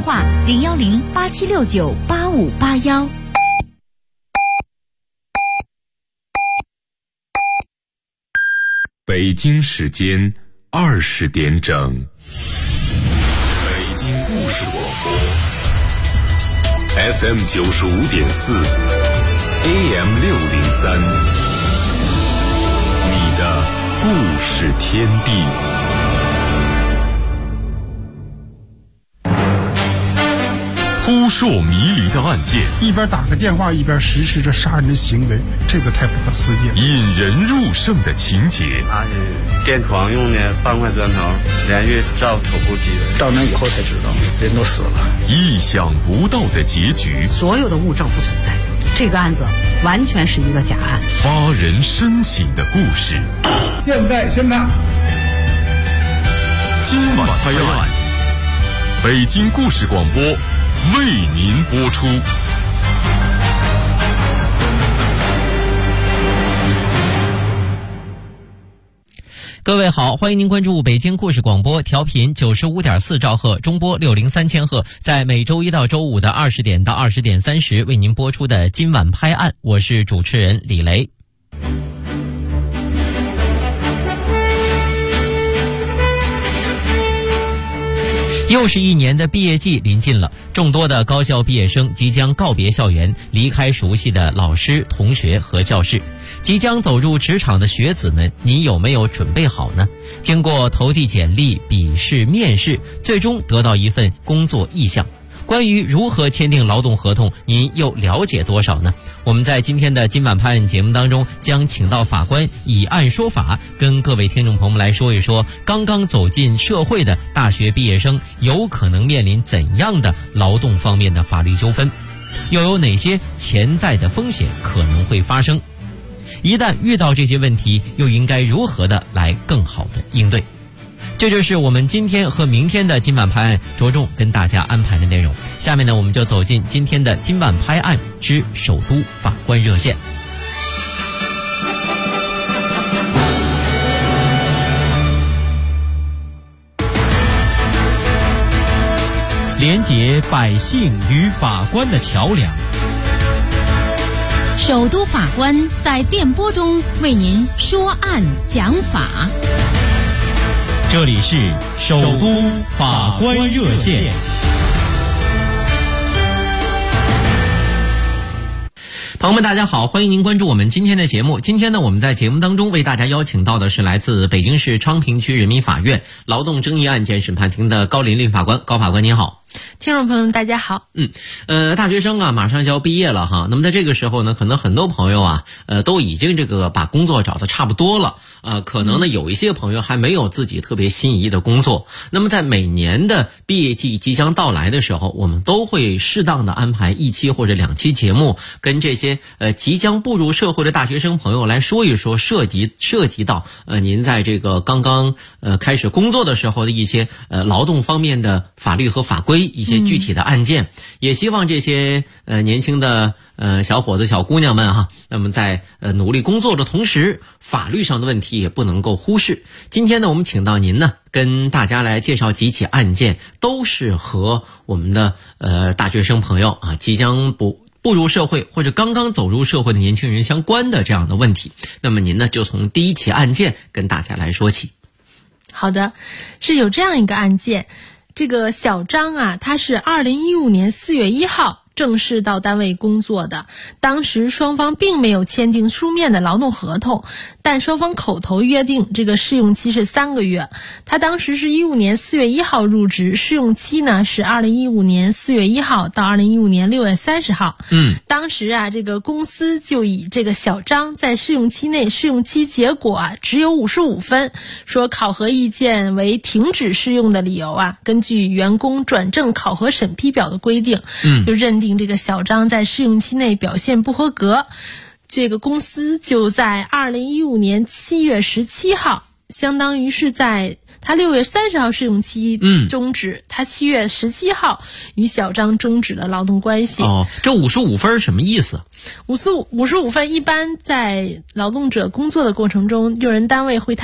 话010-8769-8581。 北京时间20点整，北京故事广播 FM 95.4 AM 603，你的故事天地。扑朔迷离的案件， 一边打个电话一边实施着杀人的行为，这个太不可思议了。 引人入胜的情节， 他是电床用的半块砖头连续照头部击人， 照完以后才知道人都死了。 意想不到的结局， 所有的物证不存在，这个案子完全是一个假案。 发人深省的故事， 现在宣判， 今晚拍案，北京故事广播为您播出。 各位好，欢迎您关注北京故事广播，调频95.4兆赫，中波603千赫，在每周一到周五的20点到20点30为您播出的今晚拍案，我是主持人李雷。又是一年的毕业季临近了，众多的高校毕业生即将告别校园，离开熟悉的老师、同学和教室。即将走入职场的学子们，你有没有准备好呢？经过投递简历、笔试、面试，最终得到一份工作意向。关于如何签订劳动合同，您又了解多少呢？我们在今天的今晚拍案节目当中，将请到法官以案说法，跟各位听众朋友们来说一说，刚刚走进社会的大学毕业生有可能面临怎样的劳动方面的法律纠纷，又有哪些潜在的风险可能会发生？一旦遇到这些问题，又应该如何的来更好的应对？这就是我们今天和明天的今晚拍案着重跟大家安排的内容。下面呢，我们就走进今天的今晚拍案之首都法官热线。连结百姓与法官的桥梁， 首都法官在电波中为您说案讲法。 这里是首都法官热线。朋友们大家好，欢迎您关注我们今天的节目。今天呢，我们在节目当中为大家邀请到的是来自北京市昌平区人民法院劳动争议案件审判庭的高琳琳法官。高法官您好。 听众朋友们大家好。 大学生啊马上就要毕业了哈，那么在这个时候呢，可能很多朋友啊都已经把工作找得差不多了，可能呢有一些朋友还没有自己特别心仪的工作。那么在每年的毕业季即将到来的时候，我们都会适当的安排1期或者2期节目，跟这些即将步入社会的大学生朋友来说一说涉及到您在这个刚刚开始工作的时候的一些劳动方面的法律和法规，一些具体的案件。也希望这些年轻的小伙子小姑娘们哈，那么在努力工作的同时，法律上的问题也不能够忽视。今天呢，我们请到您呢，跟大家来介绍几起案件，都是和我们的大学生朋友啊，即将步入社会或者刚刚走入社会的年轻人相关的这样的问题。那么您呢，就从第一起案件跟大家来说起。 好的，是有这样一个案件，这个小张啊，他是2015年4月1号正式到单位工作的，当时双方并没有签订书面的劳动合同，但双方口头约定这个试用期是3个月。他当时是15年4月1号入职，试用期呢是2015年4月1号到2015年6月30号。当时啊，这个公司就以这个小张在试用期内试用期结果啊只有55分，说考核意见为停止试用的理由啊，根据员工转正考核审批表的规定，就认定这个小张在试用期内表现不合格。这个公司就在2015年7月17号，相当于是在他6月30号试用期终止，他7月17号与小张终止了劳动关系。 这55分什么意思 ？55分一般在劳动者工作的过程中，用人单位会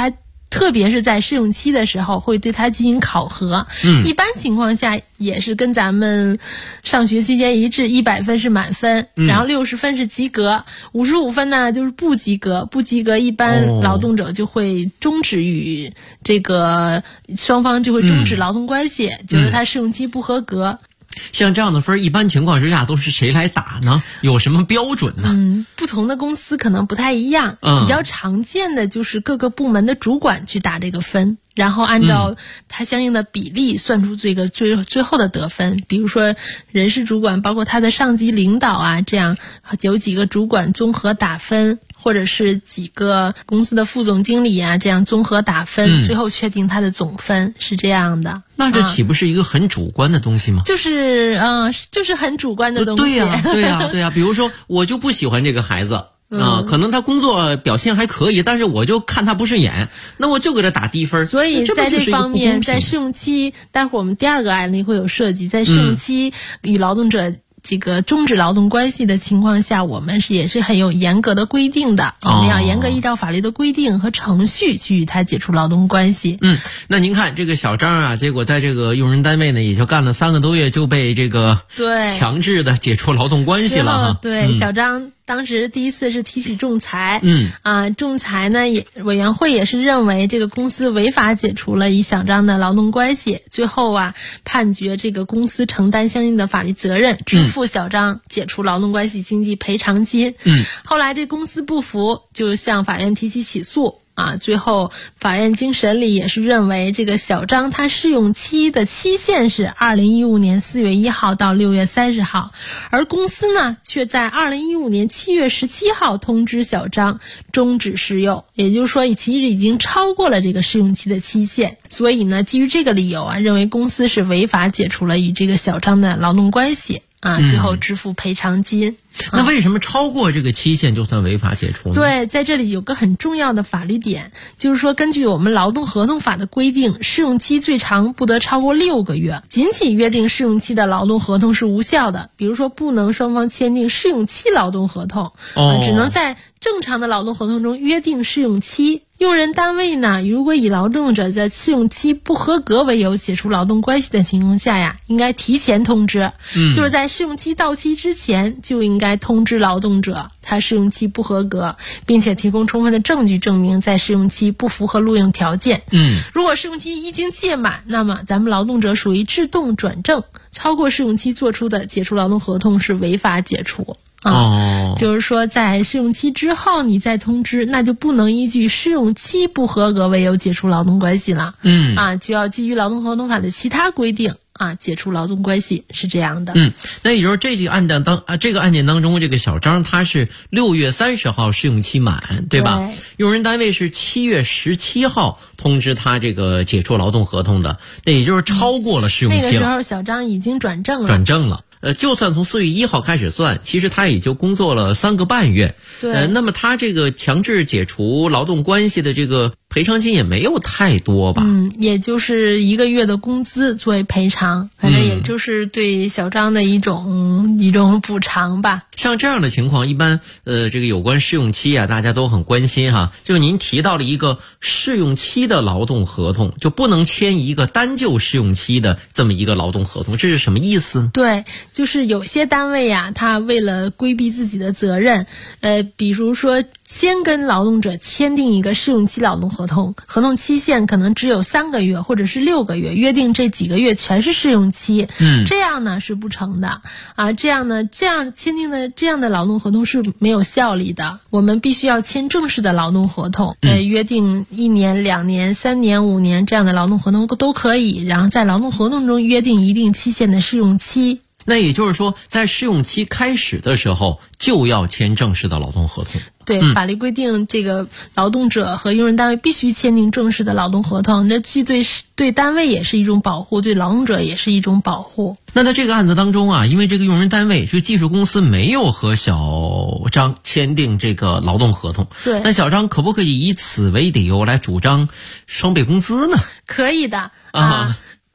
特别是在试用期的时候会对他进行考核。一般情况下也是跟咱们上学期间一致，100分是满分，然后60分是及格，55分呢就是不及格。不及格一般劳动者就会终止与这个双方就会终止劳动关系，觉得他试用期不合格。 像这样的分一般情况之下都是谁来打呢？有什么标准呢？ 不同的公司可能不太一样。比较常见的就是各个部门的主管去打这个分，然后按照他相应的比例算出这个最后的得分。比如说人事主管包括他的上级领导啊，这样有几个主管综合打分，或者是几个公司的副总经理啊，这样综合打分，最后确定他的总分，是这样的。 那这岂不是一个很主观的东西吗？ 就是很主观的东西。 对呀。比如说我就不喜欢这个孩子可能他工作表现还可以，但是我就看他不顺眼，那我就给他打低分。 所以在这方面，在试用期，待会儿我们第二个案例会有涉及，在试用期与劳动者这个终止劳动关系的情况下，我们也是很有严格的规定的，我们要严格依照法律的规定和程序去与他解除劳动关系。 那您看这个小张啊，结果在这个用人单位呢，也就干了3个多月，就被这个强制的解除劳动关系了哈。 对，小张当时第一次是提起仲裁，仲裁呢委员会也是认为这个公司违法解除了与小张的劳动关系，最后判决这个公司承担相应的法律责任，支付小张解除劳动关系经济赔偿金。后来这公司不服，就向法院提起起诉。最后法院经审理也是认为这个小张他试用期的期限是2015年4月1号到6月30号，而公司呢却在2015年7月17号通知小张终止试用，也就是说其实已经超过了这个试用期的期限。所以呢，基于这个理由认为公司是违法解除了与这个小张的劳动关系。最后支付赔偿金。 那为什么超过这个期限就算违法解除呢？ 对，在这里有个很重要的法律点，就是说根据我们劳动合同法的规定，试用期最长不得超过6个月，仅仅约定试用期的劳动合同是无效的。比如说不能双方签订试用期劳动合同，只能在正常的劳动合同中约定试用期。用人单位呢，如果以劳动者在试用期不合格为由解除劳动关系的情况下应该提前通知，就是在试用期到期之前就应该通知劳动者他试用期不合格，并且提供充分的证据证明在试用期不符合录用条件。如果试用期已经届满，那么咱们劳动者属于自动转正，超过试用期做出的解除劳动合同是违法解除。就是说在试用期之后你再通知，那就不能依据试用期不合格为由解除劳动关系了。就要基于劳动合同法的其他规定解除劳动关系，是这样的。 那也就是这个案件当中，这个小张他是6月30号试用期满，对吧？用人单位是7月17号通知他这个解除劳动合同的，那也就是超过了试用期了。 那个时候小张已经转正了。 就算从4月1号开始算，其实他也就工作了3个半月。那么他这个强制解除劳动关系的这个赔偿金也没有太多吧？ 也就是1个月的工资作为赔偿，反正也就是对小张的一种补偿吧。 像这样的情况，一般这个有关试用期大家都很关心哈。就您提到了一个试用期的劳动合同，就不能签一个单就试用期的这么一个劳动合同，这是什么意思呢？ 对，就是有些单位他为了规避自己的责任，比如说先跟劳动者签订一个试用期劳动合同，合同期限可能只有3个月或者是6个月，约定这几个月全是试用期。这样呢是不成的这样签订的这样的劳动合同是没有效力的。我们必须要签正式的劳动合同，约定1年、2年、3年、5年这样的劳动合同都可以，然后在劳动合同中约定一定期限的试用期。 那也就是说，在试用期开始的时候就要签正式的劳动合同。 对，法律规定这个劳动者和用人单位必须签订正式的劳动合同，这既对单位也是一种保护，对劳动者也是一种保护。 那在这个案子当中因为这个用人单位这个技术公司没有和小张签订这个劳动合同， 对， 那小张可不可以以此为理由来主张双倍工资呢？ 可以的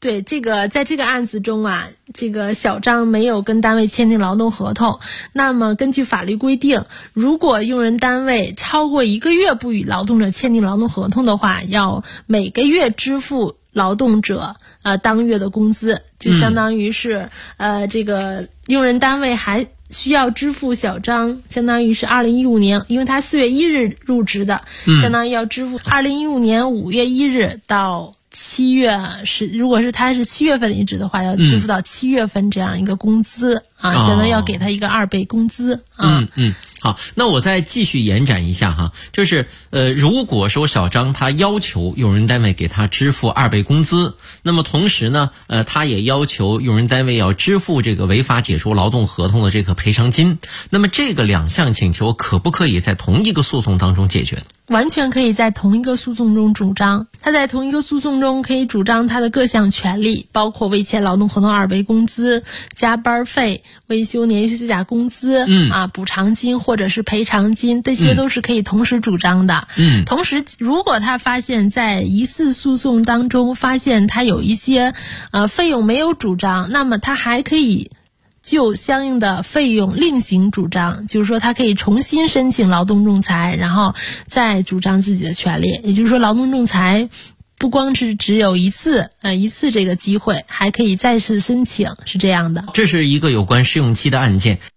对，在这个案子中啊，这个小张没有跟单位签订劳动合同。那么根据法律规定，如果用人单位超过1个月不与劳动者签订劳动合同的话，要每个月支付劳动者当月的工资，就相当于是这个用人单位还需要支付小张，相当于是2015年，因为他4月1日入职的，相当于要支付2015年5月1日到7月如果是他是7月份离职的话，要支付到7月份这样一个工资相当于要给他一个2倍工资好，那我再继续延展一下哈，就是如果说小张他要求用人单位给他支付2倍工资，那么同时呢他也要求用人单位要支付这个违法解除劳动合同的这个赔偿金，那么这个2项请求可不可以在同一个诉讼当中解决？ 完全可以在同一个诉讼中主张。他在同一个诉讼中可以主张他的各项权利，包括未签劳动合同2倍工资、加班费、未休年休假工资补偿金或者是赔偿金，这些都是可以同时主张的。同时如果他发现在疑似诉讼当中发现他有一些费用没有主张，那么他还可以就相应的费用另行主张，就是说他可以重新申请劳动仲裁，然后再主张自己的权利。也就是说劳动仲裁不光是只有一次这个机会，还可以再次申请，是这样的。 这是一个有关试用期的案件，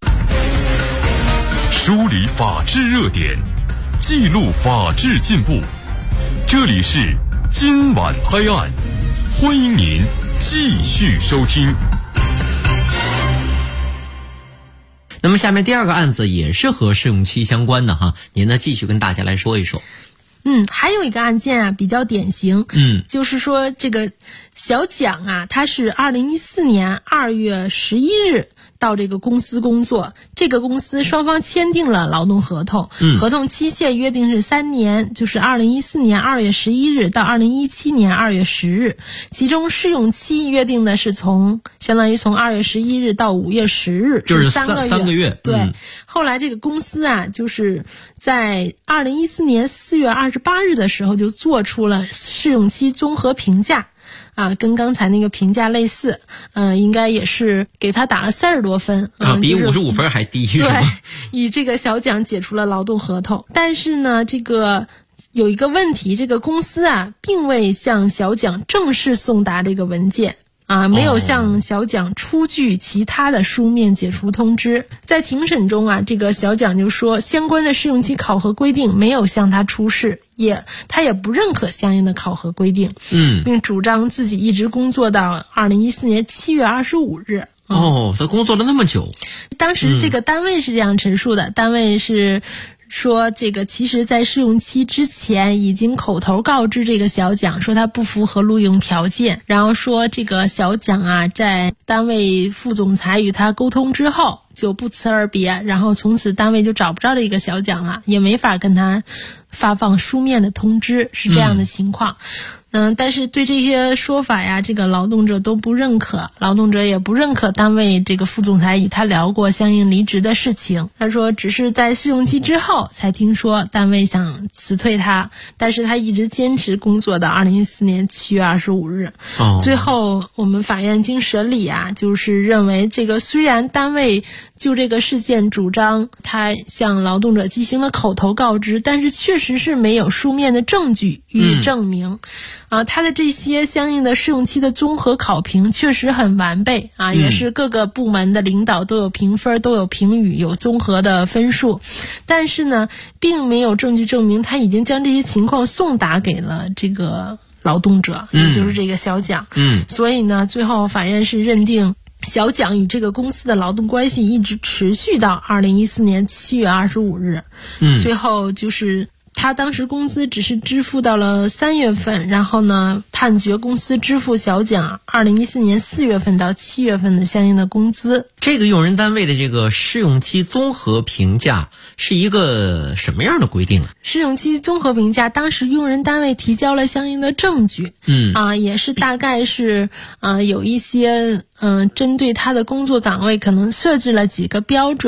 梳理法治热点，记录法治进步。这里是今晚拍案，欢迎您继续收听。 那么下面第2个案子也是和试用期相关的哈，您呢继续跟大家来说一说。 还有一个案件比较典型，就是说这个小蒋他是2014年2月11日到这个公司工作，这个公司双方签订了劳动合同，合同期限约定是3年，就是2014年2月11日到2017年2月10日，其中试用期约定的是相当于从2月11日到5月10日， 就是 3 个月。 对，后来这个公司就是在2014年4月28日的时候就做出了试用期综合评价跟刚才那个评价类似，应该也是给他打了30多分比55分还低， 对，以这个小蒋解除了劳动合同。但是呢，这个有一个问题，这个公司并未向小蒋正式送达这个文件没有向小蒋出具其他的书面解除通知。在庭审中这个小蒋就说相关的试用期考核规定没有向他出示，他也不认可相应的考核规定，并主张自己一直工作到2014年7月25日。 他工作了那么久。 当时这个单位是这样陈述的，单位是说这个其实在试用期之前已经口头告知这个小蒋说他不符合录用条件，然后说这个小蒋在单位副总裁与他沟通之后就不辞而别，然后从此单位就找不着这个小蒋了，也没法跟他发放书面的通知，是这样的情况。但是对这些说法这个劳动者都不认可，劳动者也不认可单位这个副总裁与他聊过相应离职的事情。他说只是在试用期之后才听说单位想辞退他，但是他一直坚持工作到2014年7月25日。最后我们法院经审理就是认为这个虽然单位就这个事件主张他向劳动者进行了口头告知，但是确实是没有书面的证据予以证明。他的这些相应的试用期的综合考评确实很完备也是各个部门的领导都有评分，都有评语，有综合的分数，但是呢并没有证据证明他已经将这些情况送达给了这个劳动者，也就是这个小蒋。所以呢最后法院是认定小蒋与这个公司的劳动关系一直持续到2014年7月25日。最后就是他当时工资只是支付到了3月份，然后呢判决公司支付小蒋2014年4月份到7月份的相应的工资。 这个用人单位的这个试用期综合评价是一个什么样的规定试用期综合评价当时用人单位提交了相应的证据，也是大概是有一些针对他的工作岗位可能设置了几个标准，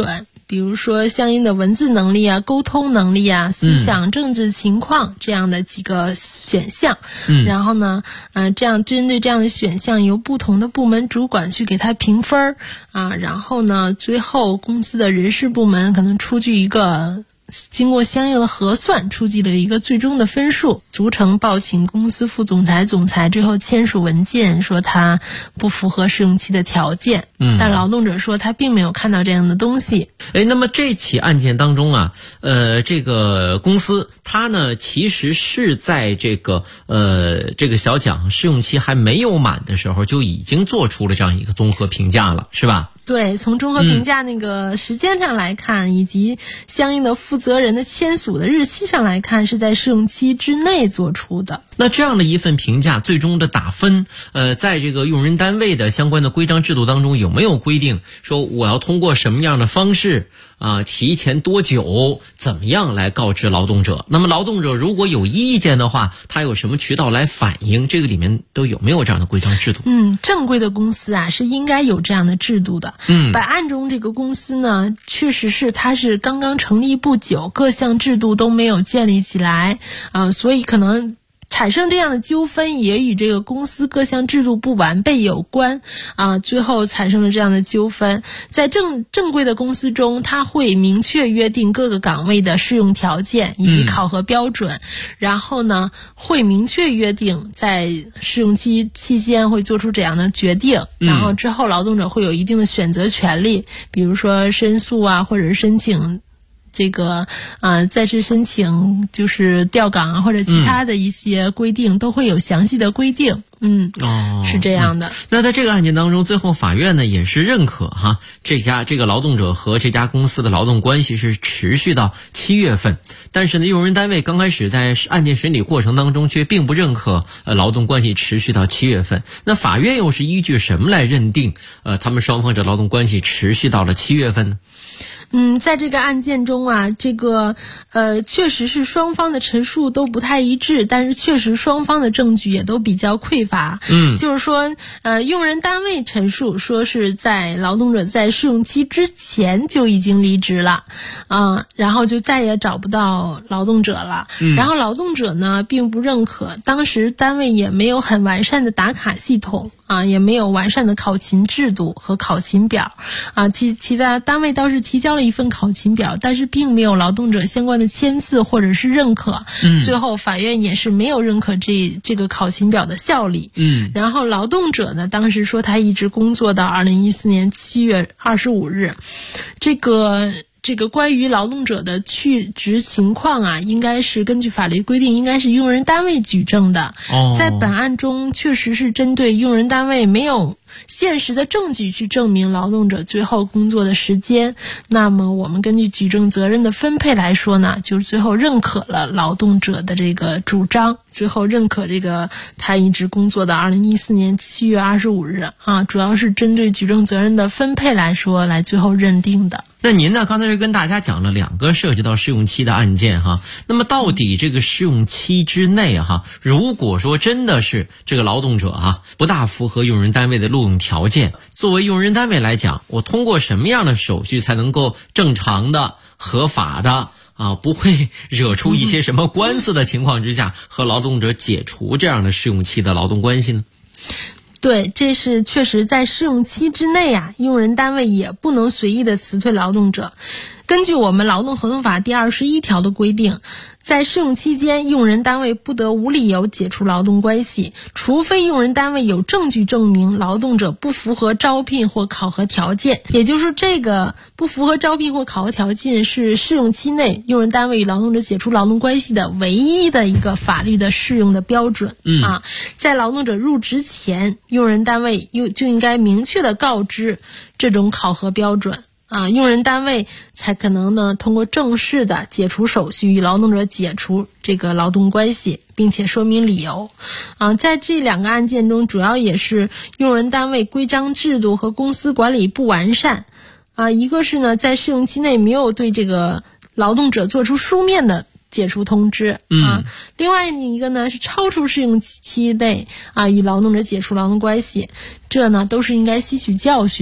比如说相应的文字能力啊、沟通能力啊、思想政治情况这样的几个选项。然后呢，这样针对这样的选项，由不同的部门主管去给他评分啊，然后呢，最后公司的人事部门可能出具一个。经过相应的核算，出具了一个最终的分数，逐层报请公司副总裁、总裁，最后签署文件说他不符合试用期的条件。但劳动者说他并没有看到这样的东西。 那么这起案件当中啊，这个公司它呢其实是在这个小蒋试用期还没有满的时候就已经做出了这样一个综合评价了，是吧？ 对，从综合评价那个时间上来看，以及相应的负责人的签署的日期上来看，是在试用期之内做出的。 那这样的一份评价最终的打分，在这个用人单位的相关的规章制度当中有没有规定说我要通过什么样的方式提前多久怎么样来告知劳动者？那么劳动者如果有意见的话，他有什么渠道来反映？这个里面都有没有这样的规章制度？ 正规的公司啊是应该有这样的制度的。本案中这个公司呢，确实是它是刚刚成立不久，各项制度都没有建立起来所以可能产生这样的纠纷也与这个公司各项制度不完备有关最后产生了这样的纠纷。在正规的公司中，它会明确约定各个岗位的适用条件以及考核标准，然后呢会明确约定在试用期期间会做出这样的决定，然后之后劳动者会有一定的选择权利，比如说申诉或者是申请这个再次申请就是调岗或者其他的一些规定都会有详细的规定。是这样的。 那在这个案件当中，最后法院呢也是认可这个劳动者和这家公司的劳动关系是持续到7月份，但是呢用人单位刚开始在案件审理过程当中却并不认可劳动关系持续到7月份。那法院又是依据什么来认定他们双方这劳动关系持续到了7月份呢？ 在这个案件中这个确实是双方的陈述都不太一致，但是确实双方的证据也都比较匮乏。就是说用人单位陈述说是在劳动者在试用期之前就已经离职了然后就再也找不到劳动者了。然后劳动者呢并不认可，当时单位也没有很完善的打卡系统也没有完善的考勤制度和考勤表其他单位倒是提交了一份考勤表，但是并没有劳动者相关的签字或者是认可。最后法院也是没有认可这个考勤表的效力。然后劳动者呢当时说他一直工作到2014年7月25日。这个关于劳动者的去职情况应该是根据法律规定应该是用人单位举证的。在本案中确实是针对用人单位没有现实的证据去证明劳动者最后工作的时间，那么我们根据举证责任的分配来说呢，就是最后认可了劳动者的这个主张，最后认可这个他一直工作的2014年7月25日主要是针对举证责任的分配来说来最后认定的。 那您呢刚才是跟大家讲了2个涉及到试用期的案件那么到底这个试用期之内如果说真的是这个劳动者不大符合用人单位的录用条件，作为用人单位来讲，我通过什么样的手续才能够正常的合法的不会惹出一些什么官司的情况之下和劳动者解除这样的试用期的劳动关系呢？ 对，这是确实在试用期之内用人单位也不能随意的辞退劳动者。根据我们劳动合同法第21条的规定，在试用期间，用人单位不得无理由解除劳动关系，除非用人单位有证据证明劳动者不符合招聘或考核条件。也就是说，这个不符合招聘或考核条件是试用期内用人单位与劳动者解除劳动关系的唯一的一个法律的适用的标准。在劳动者入职前，用人单位就应该明确的告知这种考核标准。用人单位才可能呢通过正式的解除手续与劳动者解除这个劳动关系，并且说明理由。在这2个案件中，主要也是用人单位规章制度和公司管理不完善。一个是呢在试用期内没有对这个劳动者做出书面的解除通知另外一个呢是超出试用期内与劳动者解除劳动关系，这呢都是应该吸取教训的。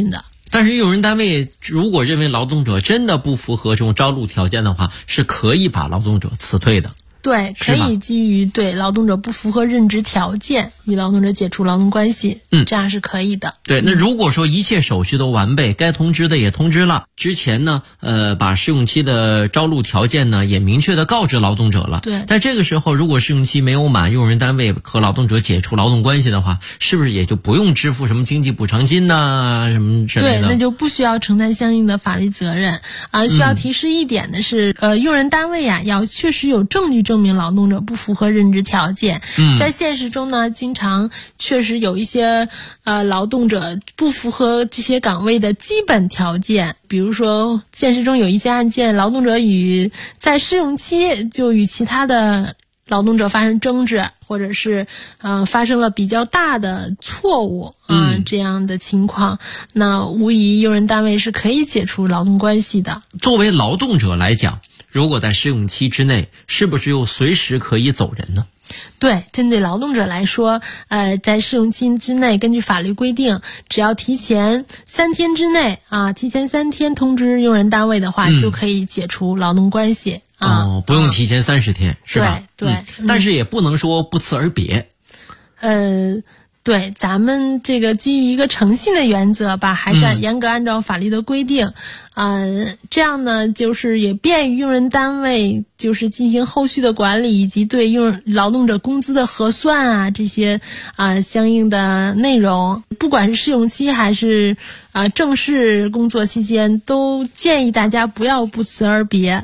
但是用人单位如果认为劳动者真的不符合这种招录条件的话，是可以把劳动者辞退的。 对，可以基于对劳动者不符合任职条件，与劳动者解除劳动关系，这样是可以的。 对，那如果说一切手续都完备，该通知的也通知了，之前呢，把试用期的招录条件呢也明确的告知劳动者了。 对， 在这个时候，如果试用期没有满，用人单位和劳动者解除劳动关系的话，是不是也就不用支付什么经济补偿金呐，什么之类的？ 对，那就不需要承担相应的法律责任啊。需要提示一点的是，用人单位呀，要确实有证据证明劳动者不符合任职条件。在现实中呢，经常确实有一些劳动者不符合这些岗位的基本条件。比如说，现实中有一些案件，劳动者在试用期就与其他的劳动者发生争执，或者是发生了比较大的错误这样的情况，那无疑用人单位是可以解除劳动关系的。 作为劳动者来讲，如果在试用期之内，是不是又随时可以走人呢？ 对，针对劳动者来说，在试用期之内，根据法律规定，只要提前3天之内提前3天通知用人单位的话，就可以解除劳动关系不用提前30天，是吧？ 对， 但是也不能说不辞而别。 对，咱们这个基于一个诚信的原则吧，还是严格按照法律的规定，这样呢，就是也便于用人单位就是进行后续的管理，以及对劳动者工资的核算这些相应的内容，不管是试用期还是正式工作期间，都建议大家不要不辞而别。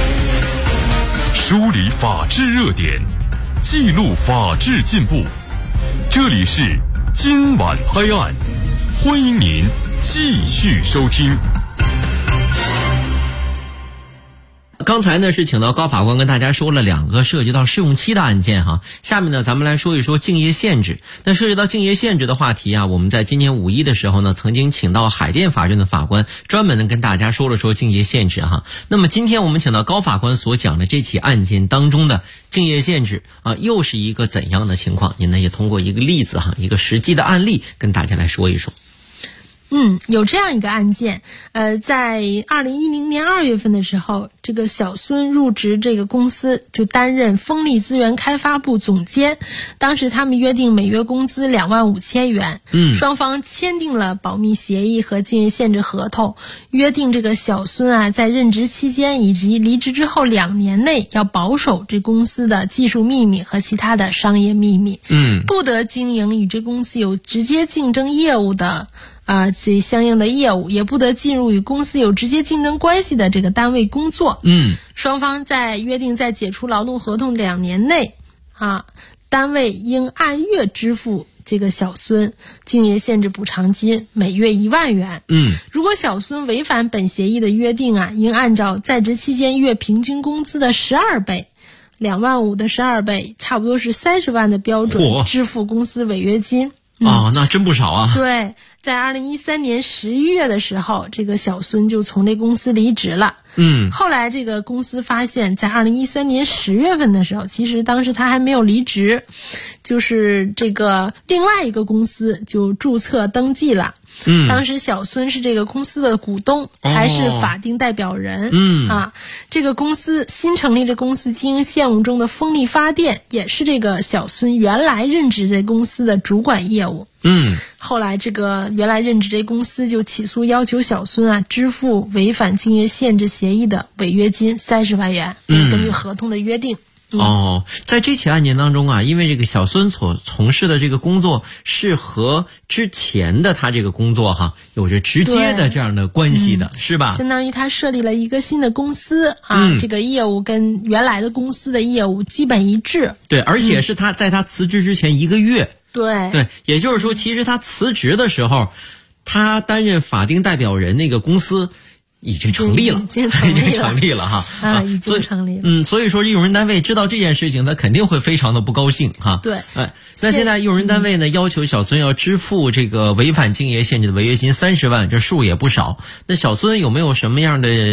梳理法治热点，记录法治进步。这里是今晚拍案，欢迎您继续收听。 刚才呢是请到高法官跟大家说了2个涉及到试用期的案件哈，下面呢咱们来说一说竞业限制。那涉及到竞业限制的话题我们在今年5·1的时候呢，曾经请到海淀法院的法官专门的跟大家说了说竞业限制哈。那么今天我们请到高法官所讲的这起案件当中的竞业限制又是一个怎样的情况？您呢也通过一个例子一个实际的案例跟大家来说一说。 有这样一个案件，在2010年2月份的时候，这个小孙入职这个公司，就担任风力资源开发部总监。当时他们约定每月工资25000元，双方签订了保密协议和竞业限制合同，约定这个小孙在任职期间以及离职之后2年内要保守这公司的技术秘密和其他的商业秘密，不得经营与这公司有直接竞争业务的这相应的业务，也不得进入与公司有直接竞争关系的这个单位工作。双方约定在解除劳动合同2年内单位应按月支付这个小孙竞业限制补偿金，每月1万元。如果小孙违反本协议的约定应按照在职期间月平均工资的12倍，2万5的12倍，差不多是30万的标准支付公司违约金。 那真不少啊。 对，在2013年11月的时候，这个小孙就从这公司离职了。后来这个公司发现，在2013年10月份的时候，其实当时他还没有离职，就是这个另外一个公司就注册登记了。当时小孙是这个公司的股东，还是法定代表人。这个公司新成立的公司经营项目中的风力发电，也是这个小孙原来任职这公司的主管业务。后来这个原来任职这公司就起诉要求小孙支付违反竞业限制协议的违约金30万元，根据合同的约定。 在这起案件当中因为这个小孙所从事的这个工作是和之前的他这个工作有着直接的这样的关系的，是吧？ 相当于他设立了一个新的公司这个业务跟原来的公司的业务基本一致。 对，而且是他在他辞职之前1个月。 对， 也就是说，其实他辞职的时候，他担任法定代表人那个公司已经成立了， 已经成立了哈已经成立了。 所以说用人单位知道这件事情，他肯定会非常的不高兴哈。 对， 那现在用人单位呢要求小孙要支付这个违反竞业限制的违约金30万，这数也不少。那小孙有没有什么样的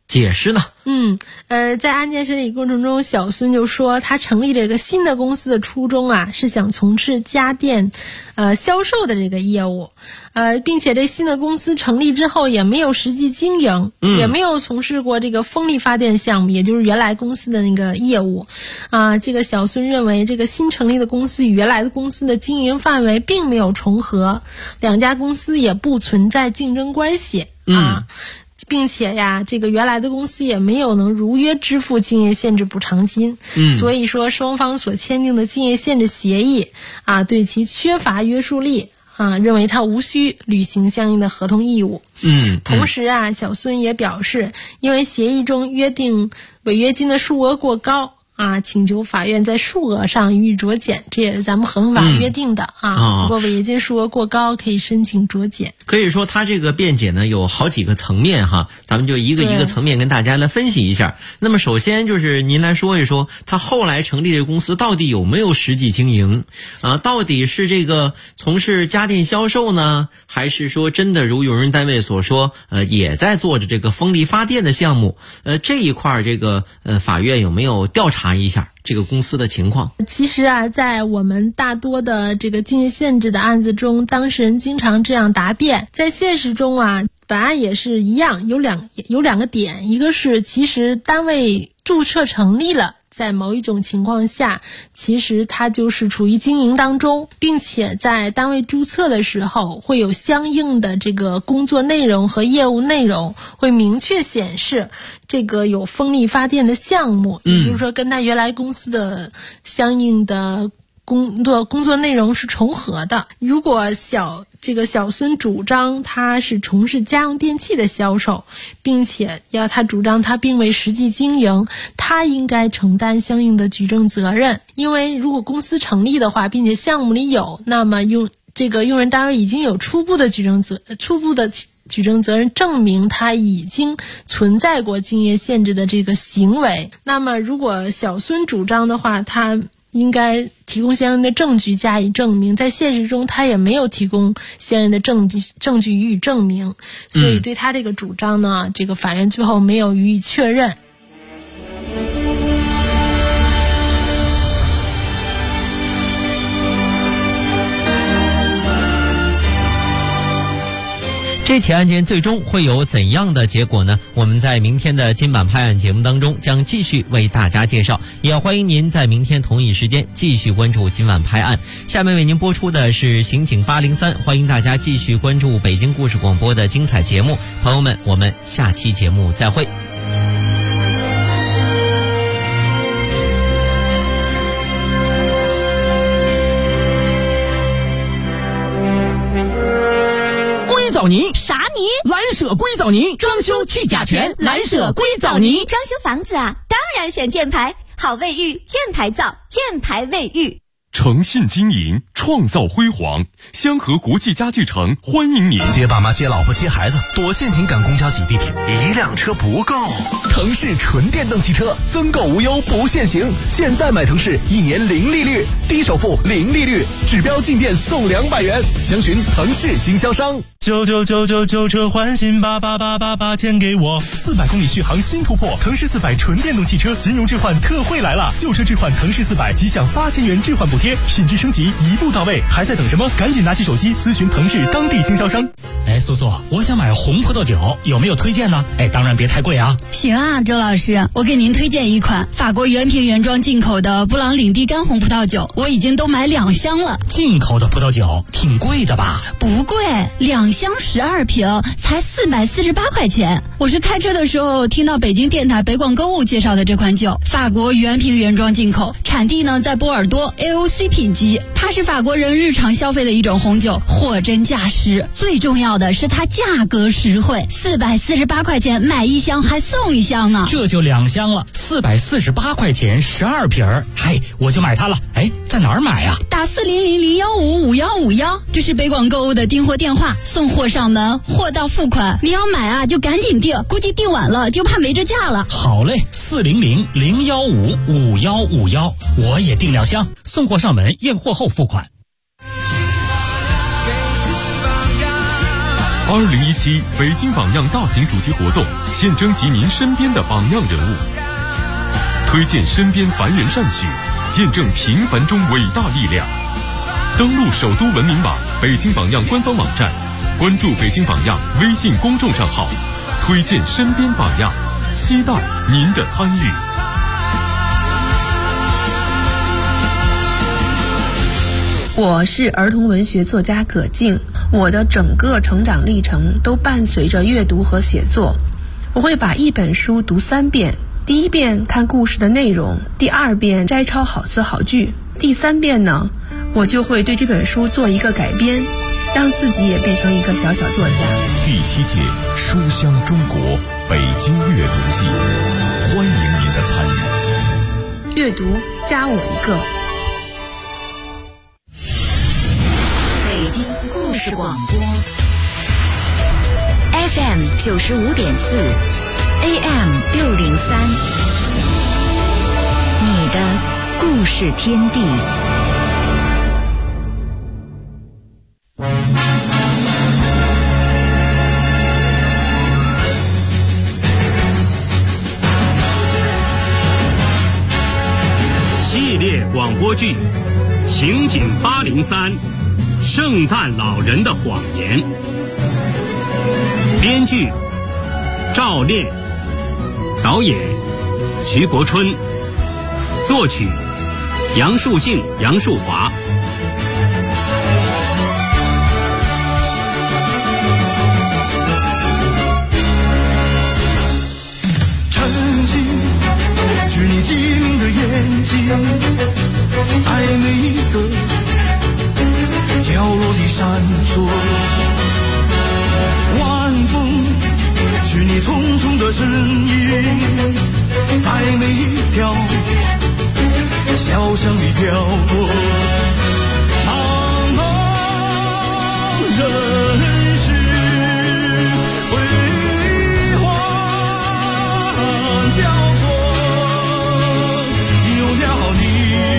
解释呢？ 在案件审理过程中，小孙就说他成立这个新的公司的初衷啊，是想从事家电销售的这个业务，并且这新的公司成立之后也没有实际经营，也没有从事过这个风力发电项目，也就是原来公司的那个业务这个小孙认为这个新成立的公司与原来的公司的经营范围并没有重合，两家公司也不存在竞争关系并且呀，这个原来的公司也没有能如约支付竞业限制补偿金，所以说双方所签订的竞业限制协议对其缺乏约束力认为他无需履行相应的合同义务。同时小孙也表示，因为协议中约定违约金的数额过高请求法院在数额上予以酌减，这也是咱们合同法约定的如果违约金数额过高，可以申请酌减。 可以说他这个辩解呢有好几个层面咱们就一个一个层面跟大家来分析一下。那么首先就是您来说一说他后来成立这个公司到底有没有实际经营到底是这个从事家电销售呢，还是说真的如用人单位所说也在做着这个风力发电的项目这一块这个法院有没有调查一下这个公司的情况？ 其实在我们大多的这个竞业限制的案子中，当事人经常这样答辩。在现实中本案也是一样，有两个点，一个是其实单位注册成立了，在某一种情况下，其实它就是处于经营当中，并且在单位注册的时候会有相应的这个工作内容和业务内容会明确显示这个有风力发电的项目，也就是说跟他原来公司的相应的工作内容是重合的。如果小孙主张他是从事家用电器的销售，并且他主张他并未实际经营，他应该承担相应的举证责任。因为如果公司成立的话，并且项目里有，那么用人单位已经有初步的举证责任证明他已经存在过竞业限制的这个行为。那么如果小孙主张的话，他应该提供相应的证据加以证明，在现实中他也没有提供相应的证据予以证明，所以对他这个主张呢，这个法院最后没有予以确认。 这起案件最终会有怎样的结果呢？我们在明天的今晚拍案节目当中将继续为大家介绍，也欢迎您在明天同一时间继续关注今晚拍案。下面为您播出的是刑警803，欢迎大家继续关注北京故事广播的精彩节目。朋友们，我们下期节目再会。 藻泥啥泥？ 蓝舍硅藻泥，装修去甲醛，蓝舍硅藻泥。 装修房子当然选箭牌，好卫浴，箭牌造，箭牌卫浴。 诚信经营，创造辉煌。香河国际家具城欢迎您。 接爸妈、接老婆、接孩子，多限行赶公交挤地铁，一辆车不够。腾势纯电动汽车，增购无忧不限行。现在买腾势，1年0利率，低首付0利率，指标进店送200元。详询腾势经销商。 99999车换新8888钱给我，400公里续航新突破，腾势400纯电动汽车金融置换特惠来了，旧车置换腾势400即享8000元置换补贴，品质升级一步到位，还在等什么？赶紧拿起手机咨询腾势当地经销商。 苏苏，我想买红葡萄酒，有没有推荐呢？当然别太贵啊。 行啊，周老师，我给您推荐一款法国原瓶原装进口的布朗领地干红葡萄酒，我已经都买2箱了。 进口的葡萄酒挺贵的吧？ 不贵，2箱12瓶才448块钱。我是开车的时候听到北京电台北广购物介绍的这款酒，法国原瓶原装进口，产地呢在波尔多 AOC 品级，它是法国人日常消费的一种红酒，货真价实。最重要的是它价格实惠，448块钱买1箱还送1箱呢。 这就2箱了，448块钱12瓶儿，嗨，我就买它了。在哪儿买啊？ 打40001551151，这是北广购物的订货电话，送货上门，货到付款。你要买就赶紧订，估计订晚了就怕没这价了。 好嘞，40001555151，我也订2箱，送货上门，验货后付款。 2017北京榜样大型主题活动，现征集您身边的榜样人物，推荐身边凡人善举，见证平凡中伟大力量。登录首都文明网、北京榜样官方网站，关注北京榜样微信公众账号，推荐身边榜样，期待您的参与。 我是儿童文学作家葛静，我的整个成长历程都伴随着阅读和写作。我会把一本书读3遍，第1遍看故事的内容，第2遍摘抄好词好句，第3遍呢，我就会对这本书做一个改编，让自己也变成一个小小作家。 第7届书香中国北京阅读季，欢迎您的参与。 阅读加我一个。 北京故事广播 FM 95.4 AM 603，你的故事天地。 系列广播剧《刑警803》，圣诞老人的谎言。编剧赵烈，导演徐国春，作曲杨树静、杨树华。 晨曦是你机灵的眼睛，在每一个角落里闪烁。晚风是你匆匆的身影，在每一条小巷里飘过。茫茫人世辉煌交错，有了你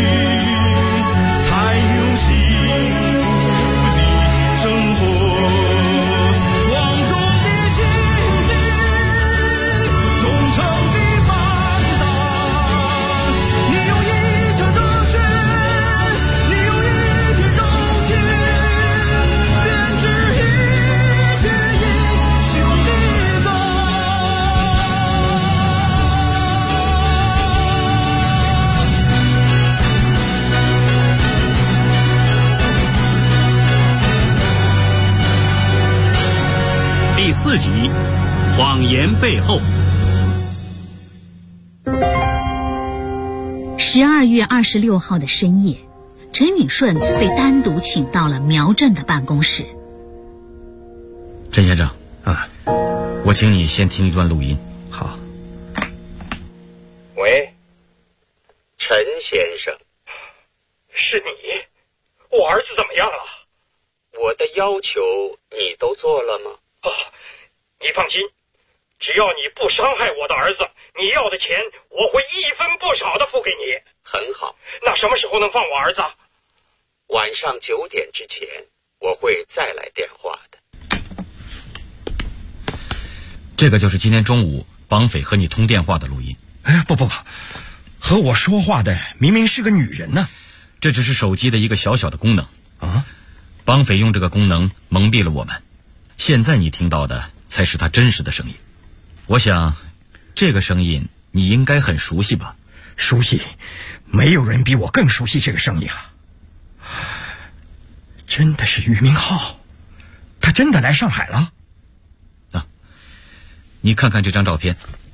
才有幸福的生活。光中的奇迹，忠诚的伴郎，你用一腔热血，你用一片柔情，编织一阙英雄的歌。 第4集《谎言背后》。 12月26号的深夜，陈允顺被单独请到了苗振的办公室。 陈先生啊，我请你先听一段录音。好。 喂，陈先生，是你？我儿子怎么样了？我的要求你都做了吗？你放心，只要你不伤害我的儿子，你要的钱我会一分不少的付给你。很好，那什么时候能放我儿子？晚上9点之前，我会再来电话的。 这个就是今天中午绑匪和你通电话的录音。 哎，不，和我说话的明明是个女人呢。 这只是手机的一个小小的功能啊。绑匪用这个功能蒙蔽了我们，现在你听到的才是他真实的声音。我想这个声音你应该很熟悉吧？ 熟悉，没有人比我更熟悉这个声音了。真的是俞明浩，他真的来上海了。 啊，你看看这张照片，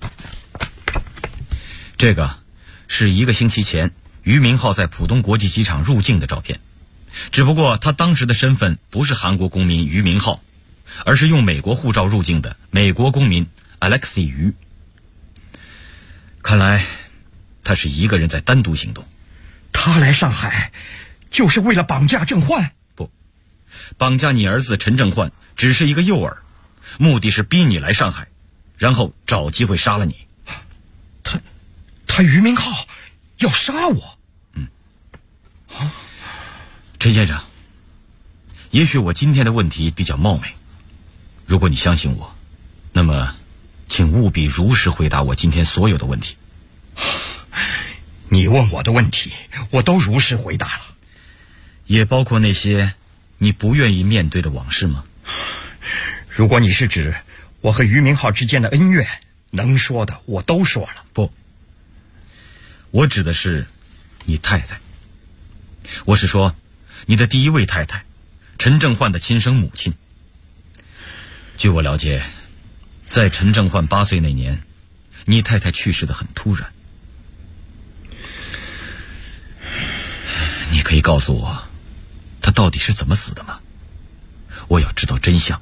这个是1个星期前俞明浩在浦东国际机场入境的照片，只不过他当时的身份不是韩国公民俞明浩，而是用美国护照入境的美国公民 Alexei 俞。看来他是一个人在单独行动。 他来上海就是为了绑架郑焕？ 不，绑架你儿子陈正焕只是一个诱饵，目的是逼你来上海，然后找机会杀了你。 他俞明浩要杀我？ 陈先生，也许我今天的问题比较冒昧， 如果你相信我，那么请务必如实回答我今天所有的问题。 你问我的问题，我都如实回答了。 也包括那些你不愿意面对的往事吗？ 如果你是指我和俞明浩之间的恩怨，能说的我都说了。 不，我指的是你太太。我是说你的第一位太太，陈正焕的亲生母亲。据我了解，在陈正焕8岁那年，你太太去世得很突然。你可以告诉我她到底是怎么死的吗？我要知道真相。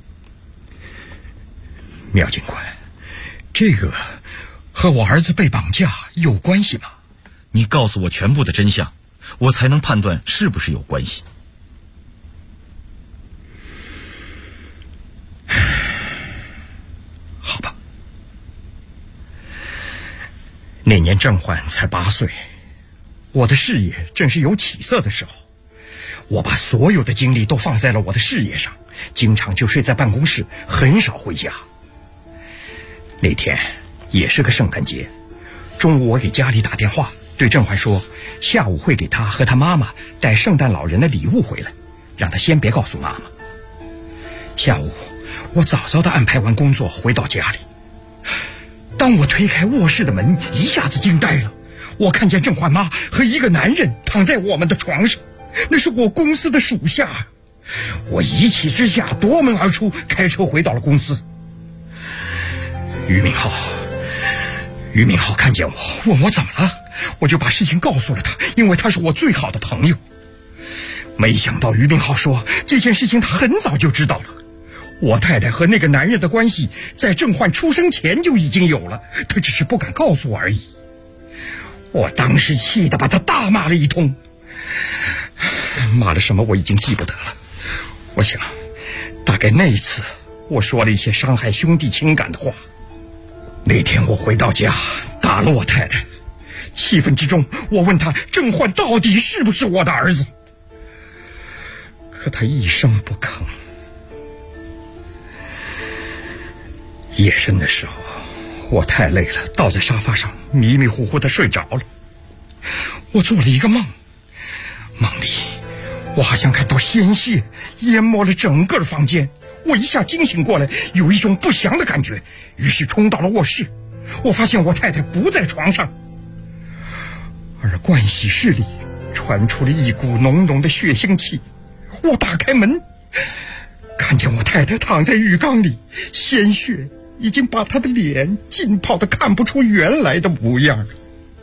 苗警官，这个和我儿子被绑架有关系吗？ 你告诉我全部的真相，我才能判断是不是有关系。 好吧，那年郑焕才8岁，我的事业正是有起色的时候，我把所有的精力都放在了我的事业上，经常就睡在办公室，很少回家。那天也是个圣诞节，中午我给家里打电话，对郑焕说下午会给他和他妈妈带圣诞老人的礼物回来，让他先别告诉妈妈。下午我早早地安排完工作回到家里，当我推开卧室的门，一下子惊呆了。我看见郑焕妈和一个男人躺在我们的床上，那是我公司的属下。我一气之下夺门而出，开车回到了公司。俞明浩看见我，问我怎么了，我就把事情告诉了他，因为他是我最好的朋友。没想到俞明浩说这件事情他很早就知道了，我太太和那个男人的关系在郑焕出生前就已经有了，他只是不敢告诉我而已。我当时气得把他大骂了一通，骂了什么我已经记不得了。我想大概那一次我说了一些伤害兄弟情感的话。那天我回到家打了我太太，气愤之中我问他郑焕到底是不是我的儿子，可他一声不吭。夜深的时候我太累了，倒在沙发上迷迷糊糊的睡着了。我做了一个梦，梦里我好像看到鲜血淹没了整个房间，我一下惊醒过来，有一种不祥的感觉，于是冲到了卧室。我发现我太太不在床上，而盥洗室里传出了一股浓浓的血腥气。我打开门，看见我太太躺在浴缸里，鲜血已经把她的脸浸泡得看不出原来的模样了。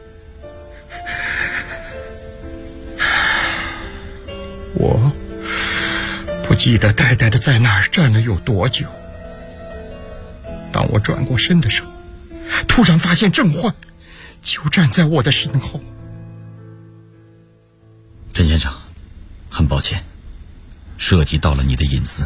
我不记得呆呆的在那儿站了有多久。当我转过身的时候，突然发现郑焕就站在我的身后。 陈先生，很抱歉，涉及到了你的隐私。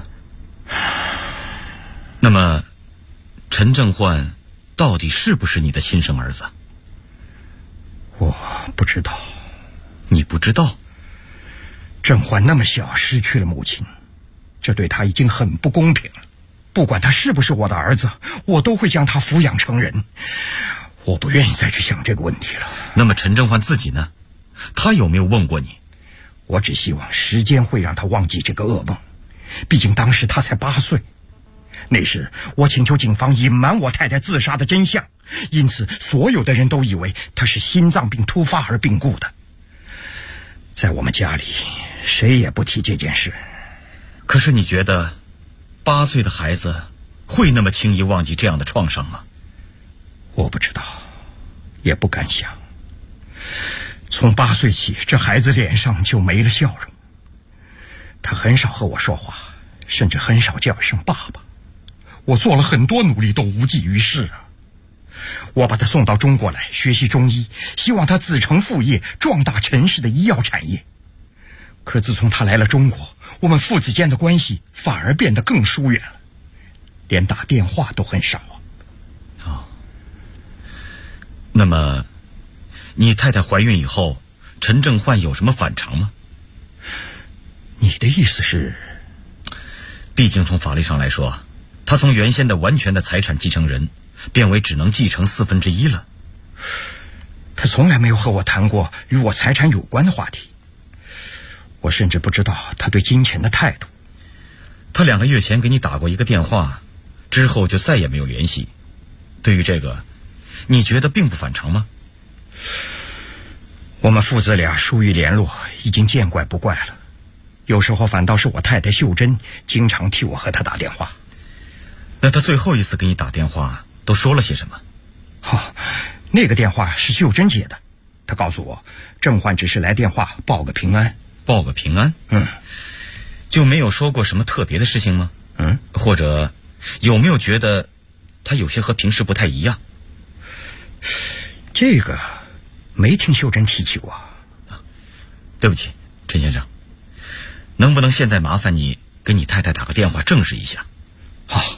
那么陈正焕到底是不是你的亲生儿子？ 我不知道。 你不知道？ 郑焕那么小失去了母亲，这对他已经很不公平了。不管他是不是我的儿子，我都会将他抚养成人。我不愿意再去想这个问题了。 那么陈正焕自己呢？他有没有问过你？ 我只希望时间会让他忘记这个噩梦，毕竟当时他才8岁。那时我请求警方隐瞒我太太自杀的真相，因此所有的人都以为她是心脏病突发而病故的。在我们家里谁也不提这件事。 可是你觉得8岁的孩子会那么轻易忘记这样的创伤吗？ 我不知道，也不敢想。从8岁起，这孩子脸上就没了笑容，他很少和我说话，甚至很少叫一声爸爸。我做了很多努力都无济于事啊。我把他送到中国来学习中医，希望他子承父业，壮大陈氏的医药产业。可自从他来了中国，我们父子间的关系反而变得更疏远了，连打电话都很少啊。 那么你太太怀孕以后，陈正焕有什么反常吗？ 你的意思是？ 毕竟从法律上来说，他他从原先的完全的财产继承人，变为只能继承1/4了。 他从来没有和我谈过与我财产有关的话题，我甚至不知道他对金钱的态度。 他2个月前给你打过一个电话，之后就再也没有联系。对于这个，你觉得并不反常吗？ 我们父子俩疏于联络，已经见怪不怪了。有时候反倒是我太太秀珍经常替我和他打电话。 那他最后一次给你打电话都说了些什么？ 那个电话是秀珍接的，她告诉我郑焕只是来电话报个平安。 报个平安？就没有说过什么特别的事情吗？或者有没有觉得他有些和平时不太一样？ 这个没听秀珍提起过。 对不起，陈先生，能不能现在麻烦你给你太太打个电话证实一下？ 好。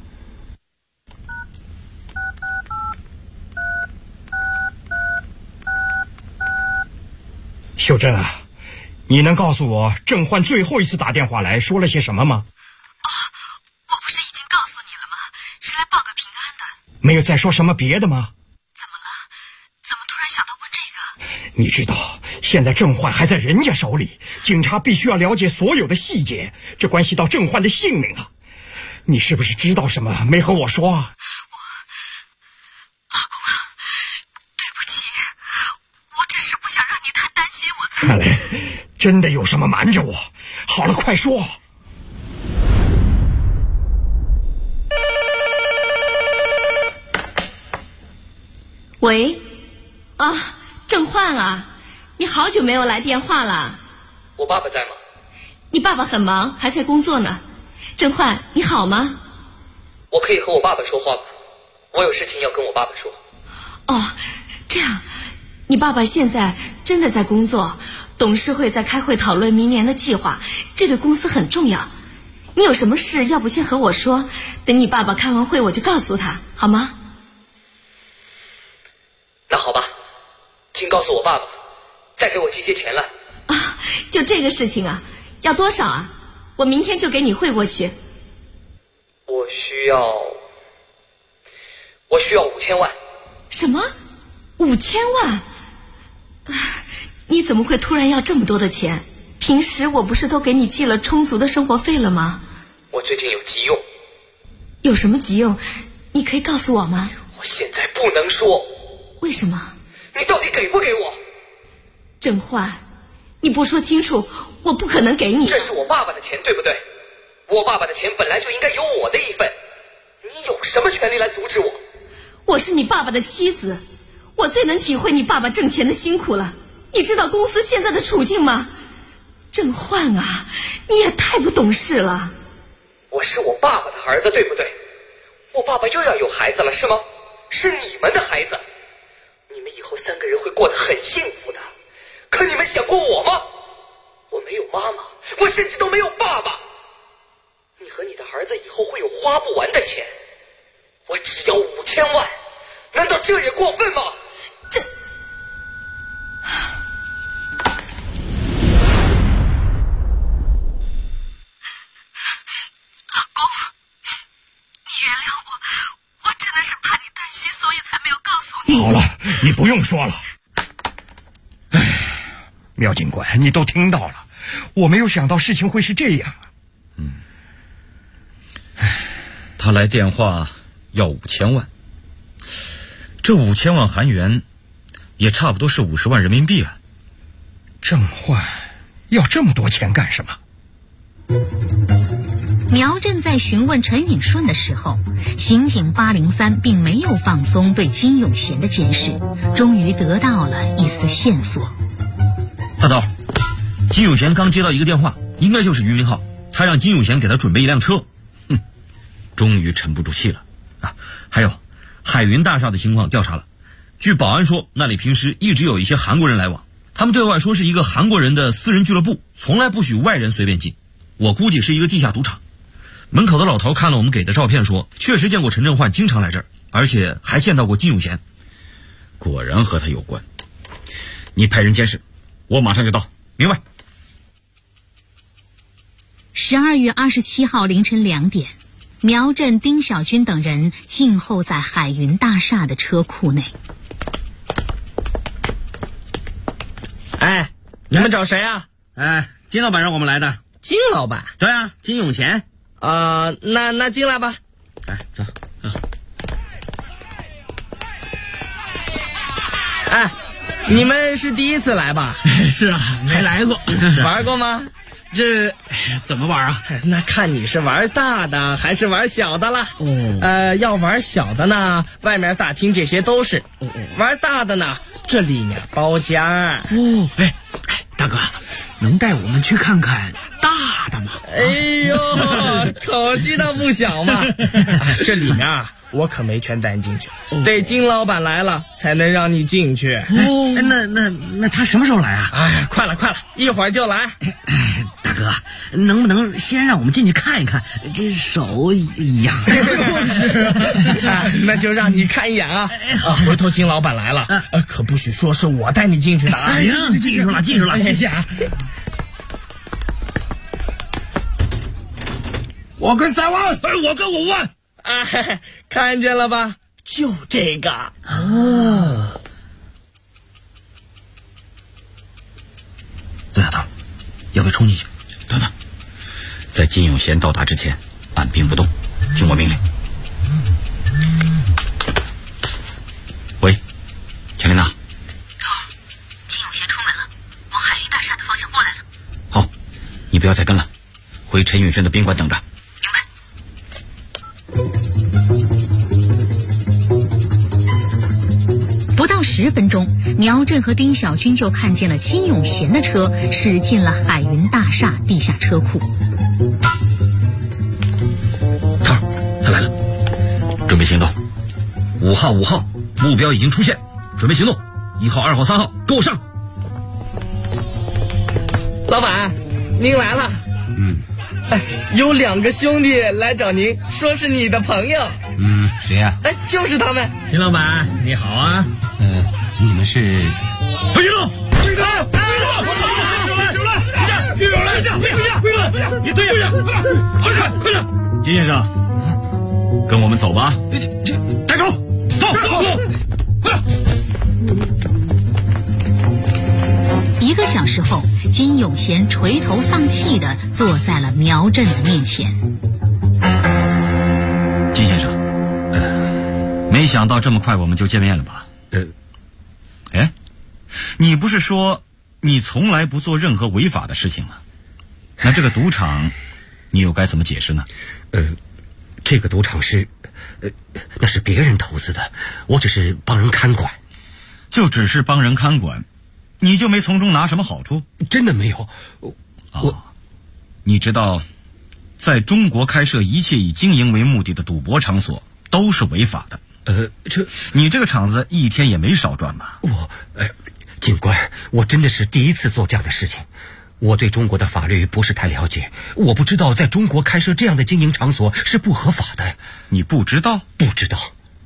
秀珍啊，你能告诉我郑焕最后一次打电话来说了些什么吗？ 我不是已经告诉你了吗？是来报个平安的。 没有再说什么别的吗？ 怎么了？怎么突然想到问这个？ 你知道现在郑焕还在人家手里，警察必须要了解所有的细节，这关系到郑焕的性命啊！你是不是知道什么没和我说啊？ 老公啊，对不起，我只是不想让你太担心我才。 看来真的有什么瞒着我。好了，快说。 喂，郑焕啊，你好久没有来电话了。 我爸爸在吗？ 你爸爸很忙，还在工作呢。郑焕，你好吗？ 我可以和我爸爸说话吗？我有事情要跟我爸爸说。 这样，你爸爸现在真的在工作，董事会在开会讨论明年的计划，这对公司很重要。你有什么事要不先和我说，等你爸爸开完会我就告诉他，好吗？ 那好吧，请告诉我爸爸再给我寄些钱来。 就这个事情啊，要多少啊？我明天就给你汇过去。 我需要5000万。 什么？5000万？你怎么会突然要这么多的钱？平时我不是都给你寄了充足的生活费了吗？ 我最近有急用。 有什么急用？你可以告诉我吗？ 我现在不能说。 为什么？ 你到底给不给我？ 郑焕，你不说清楚，我不可能给你。 这是我爸爸的钱，对不对？我爸爸的钱本来就应该有我的一份，你有什么权利来阻止我？ 我是你爸爸的妻子，我最能体会你爸爸挣钱的辛苦了。你知道公司现在的处境吗？郑焕啊，你也太不懂事了。 我是我爸爸的儿子，对不对？我爸爸又要有孩子了，是吗？是你们的孩子，你们以后3个人会过得很幸福的。可你们想过我吗？我没有妈妈，我甚至都没有爸爸。你和你的儿子以后会有花不完的钱，我只要5000万，难道这也过分吗？ 老公，你原谅我真的是怕你担心，所以才没有告诉你。 好了，你不用说了。苗警官，你都听到了，我没有想到事情会是这样。 他来电话要5000万，这5000万韩元也差不多是50万人民币啊。 郑焕要这么多钱干什么？ 苗震在询问陈允顺的时候，刑警803并没有放松对金永贤的监视，终于得到了一丝线索。 大刀，金永贤刚接到一个电话，应该就是俞明浩，他让金永贤给他准备一辆车。 终于沉不住气了啊！还有海云大厦的情况调查了，据保安说，那里平时一直有一些韩国人来往，他们对外说是一个韩国人的私人俱乐部，从来不许外人随便进。我估计是一个地下赌场。门口的老头看了我们给的照片说，确实见过陈正焕经常来这儿，而且还见到过金永贤。 果然和他有关。你派人监视，我马上就到。 明白。 12月27号凌晨2点， 苗振、丁小军等人静候在海云大厦的车库内。 哎，你们找谁啊？ 金老板让我们来的。 金老板？ 对啊，金永贤。 那进来吧。 来，走。 你们是第一次来吧？ 是啊，没来过。 玩过吗？ 这怎么玩啊？ 那看你是玩大的还是玩小的了。要玩小的呢，外面大厅这些都是。玩大的呢，这里面包间。 大哥，能带我们去看看大的吗？ 哎呦，口气倒不小嘛。这里面啊，我可没全带进去，得金老板来了才能让你进去。 那他什么时候来啊？ 快了，一会儿就来。 大哥，能不能先让我们进去看一看？这手痒。 那就让你看一眼啊！回头金老板来了，可不许说是我带你进去的啊！ 记住了，谢谢啊。 我跟3万， 我跟5万。 看见了吧？就这个。 曾小头，要不要冲进去？等等，在金永贤到达之前，按兵不动，听我命令。喂，强琳娜。 金永贤出门了，往海云大厦的方向过来了。 好，你不要再跟了，回陈允顺的宾馆等着。 不到10分钟，苗振和丁小军就看见了金永贤的车驶进了海云大厦地下车库。 头儿，他来了，准备行动。 5号，目标已经出现，准备行动。1号、2号、3号，跟我上。 老板，您来了。有2个兄弟来找您，说是你的朋友。 谁呀？ 就是他们。 金老板，你好啊。 你们是？ 回去了。快点！金先生， 跟我们走吧。 带走，走。 1个小时后，金永贤垂头丧气地坐在了苗振的面前。 金先生，没想到这么快我们就见面了吧？你不是说你从来不做任何违法的事情吗？那这个赌场，你又该怎么解释呢？ 这个赌场是，那是别人投资的，我只是帮人看管。 就只是帮人看管，你就没从中拿什么好处？ 真的没有。 你知道，在中国开设一切以经营为目的的赌博场所都是违法的。你这个场子一天也没少赚吧？ 警官，我真的是第一次做这样的事情。我对中国的法律不是太了解，我不知道在中国开设这样的经营场所是不合法的。 你不知道？ 不知道。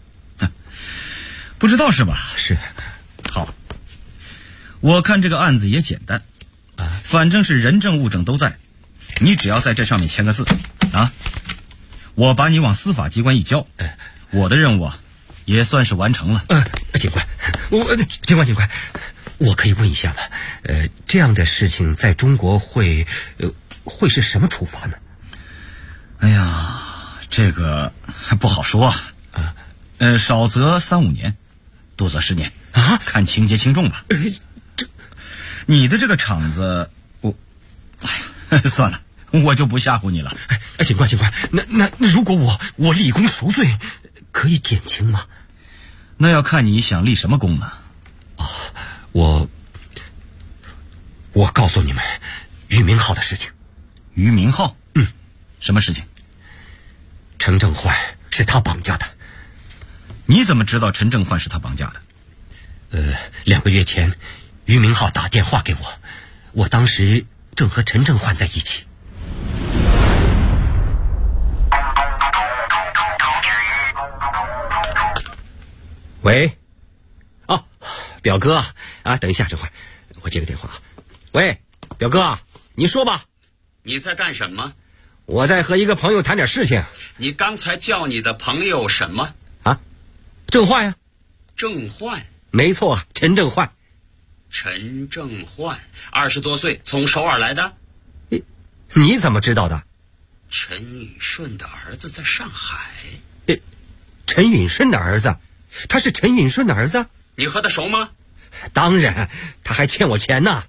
不知道是吧？ 是。 好，我看这个案子也简单，反正是人证物证都在，你只要在这上面签个字啊，我把你往司法机关一交，我的任务啊也算是完成了。 警官，警官，我可以问一下吗？这样的事情在中国会是什么处罚呢？ 哎呀，这个还不好说啊。少则3-5年，多则10年啊，看情节轻重吧。你的这个场子，算了，我就不吓唬你了。 警官，那如果我立功赎罪，可以减轻吗？ 那要看你想立什么功呢？ 我告诉你们俞明浩的事情。 俞明浩？什么事情？ 陈正焕是他绑架的。 你怎么知道陈正焕是他绑架的 ？2个月前，俞明浩打电话给我，我当时正和陈正焕在一起。喂，表哥啊，等一下，这会儿我接个电话。喂，表哥，你说吧。 你在干什么？ 我在和一个朋友谈点事情。 你刚才叫你的朋友什么？ 啊，郑焕呀。 郑焕？ 没错，陈郑焕。 陈郑焕，20多岁，从首尔来的。 你怎么知道的？ 陈允顺的儿子在上海。 陈允顺的儿子？他是陈允顺的儿子？ 你和他熟吗？ 当然，他还欠我钱呢。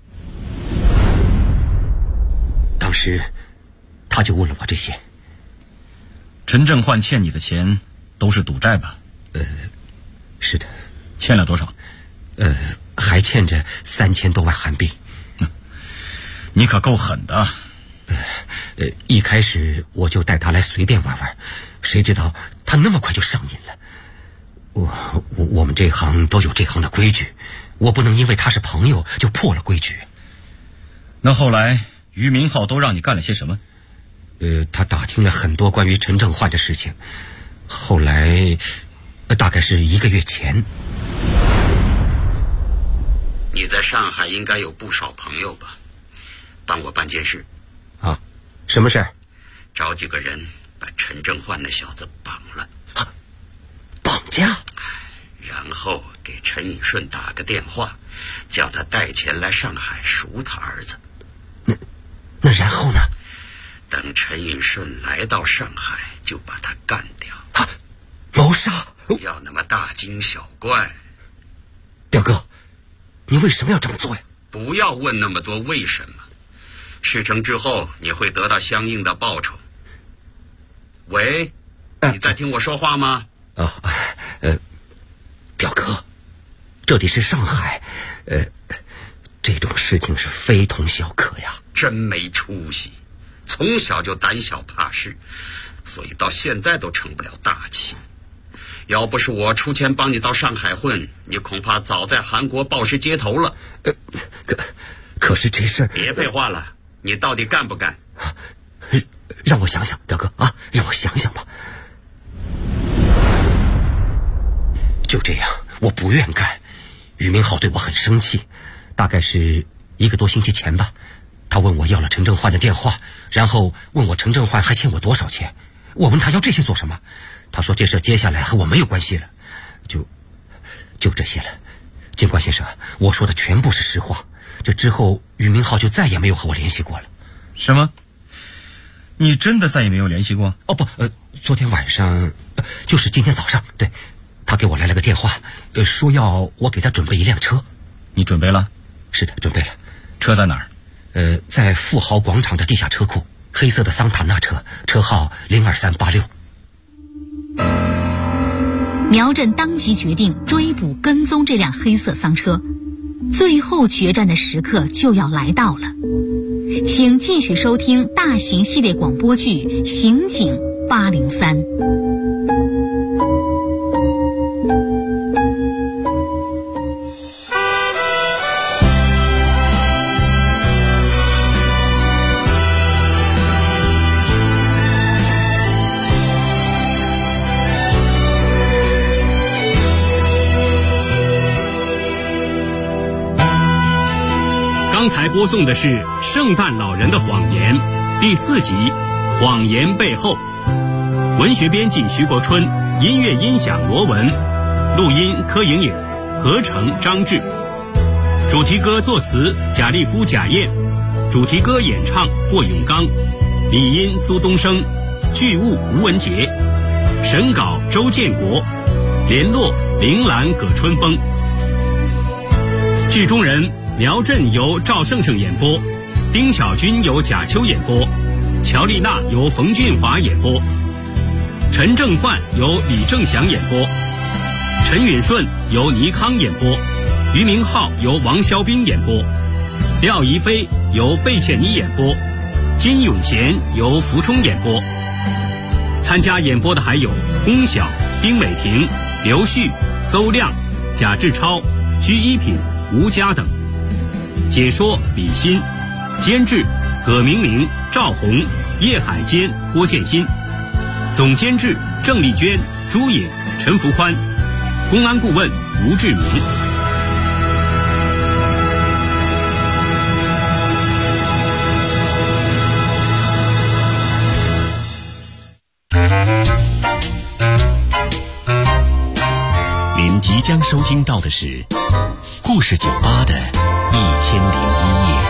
当时他就问了我这些。 陈正焕欠你的钱都是赌债吧？ 是的。 欠了多少？ 还欠着3000多万韩币。 你可够狠的。 一开始我就带他来随便玩玩，谁知道他那么快就上瘾了。我们这行都有这行的规矩，我不能因为他是朋友就破了规矩。 那后来俞明浩都让你干了些什么？ 他打听了很多关于陈正焕的事情，后来大概是1个月前。 你在上海应该有不少朋友吧？帮我办件事。 啊，什么事？ 找几个人把陈正焕那小子绑了。 绑架？ 然后给陈允顺打个电话，叫他带钱来上海赎他儿子。 那然后呢？ 等陈允顺来到上海，就把他干掉。 谋杀？ 不要那么大惊小怪。 表哥，你为什么要这么做呀？ 不要问那么多为什么。事成之后，你会得到相应的报酬。喂，你在听我说话吗？ 表哥，这里是上海，这种事情是非同小可呀。 真没出息，从小就胆小怕事，所以到现在都成不了大器。要不是我出钱帮你到上海混，你恐怕早在韩国暴尸街头了。 可是这事儿…… 别废话了，你到底干不干？ 让我想想，表哥啊，让我想想吧。就这样，我不愿干。俞明浩对我很生气，大概是1个多星期前吧。他问我要了陈正焕的电话，然后问我陈正焕还欠我多少钱。我问他要这些做什么，他说这事接下来和我没有关系了，就这些了。警官先生，我说的全部是实话。这之后俞明浩就再也没有和我联系过了。 什么？你真的再也没有联系过？ 哦不，昨天晚上，就是今天早上，对，他给我来了个电话，说要我给他准备一辆车。 你准备了？ 是的，准备了。 车在哪儿？ 在富豪广场的地下车库，黑色的桑塔纳车，车号02386。 苗振当即决定追捕跟踪这辆黑色桑车，最后决战的时刻就要来到了。请继续收听大型系列广播剧《刑警803》。 刚才播送的是《圣诞老人的谎言》第4集《谎言背后》，文学编辑徐国春，音乐音响罗文，录音柯莹莹，合成张志，主题歌作词贾立夫、贾燕，主题歌演唱霍永刚，理音苏东升，剧务吴文杰，审稿周建国，联络铃兰、葛春风。剧中人苗振由赵胜胜演播，丁小军由贾秋演播，乔丽娜由冯俊华演播，陈正焕由李正祥演播，陈允顺由倪康演播，俞明浩由王肖斌演播，廖怡飞由贝茜妮演播，金永贤由福冲演播。参加演播的还有龚晓、丁美婷、刘旭、邹亮、贾志超、居一品、吴佳等。解说李欣，监制葛明明、赵红、叶海坚、郭建新，总监制郑丽娟、朱颖、陈福宽，公安顾问吴志明。 您即将收听到的是故事酒吧的1001夜。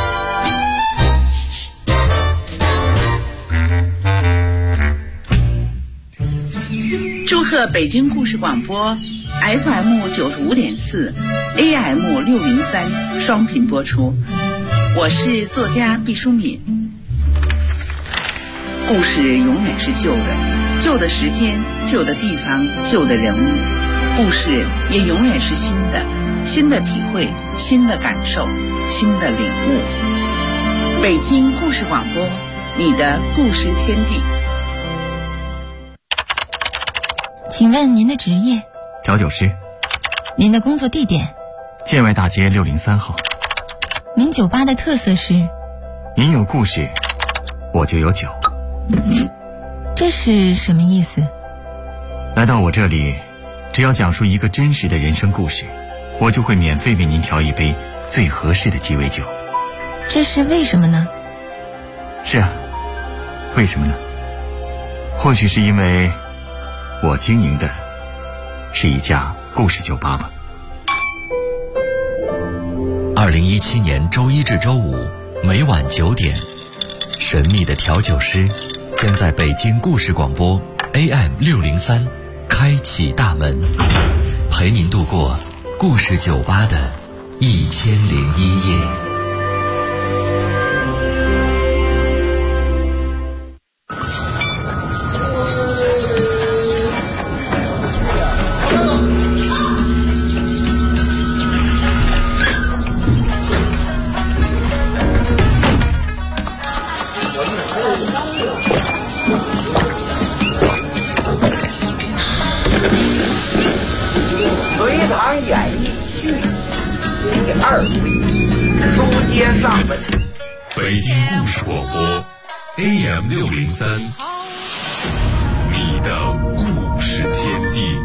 祝贺北京故事广播 FM 95.4 AM 603双频播出，我是作家毕淑敏。故事永远是旧的，旧的时间，旧的地方，旧的人物，故事也永远是新的，新的体会，新的感受，新的领悟。北京故事广播，你的故事天地。 请问您的职业？ 调酒师。 您的工作地点？ 建外大街603号。 您酒吧的特色是？ 您有故事，我就有酒。 这是什么意思？ 来到我这里，只要讲述一个真实的人生故事，我就会免费为您调一杯最合适的鸡尾酒。 这是为什么呢？ 是啊，为什么呢？或许是因为我经营的是一家故事酒吧吧。 2017年周一至周五每晚9点，神秘的调酒师将在北京故事广播 AM 603开启大门，陪您度过故事酒吧的1001夜。 隋唐演义续第2回，书接上文。 北京故事广播 AM 603，你的故事天地。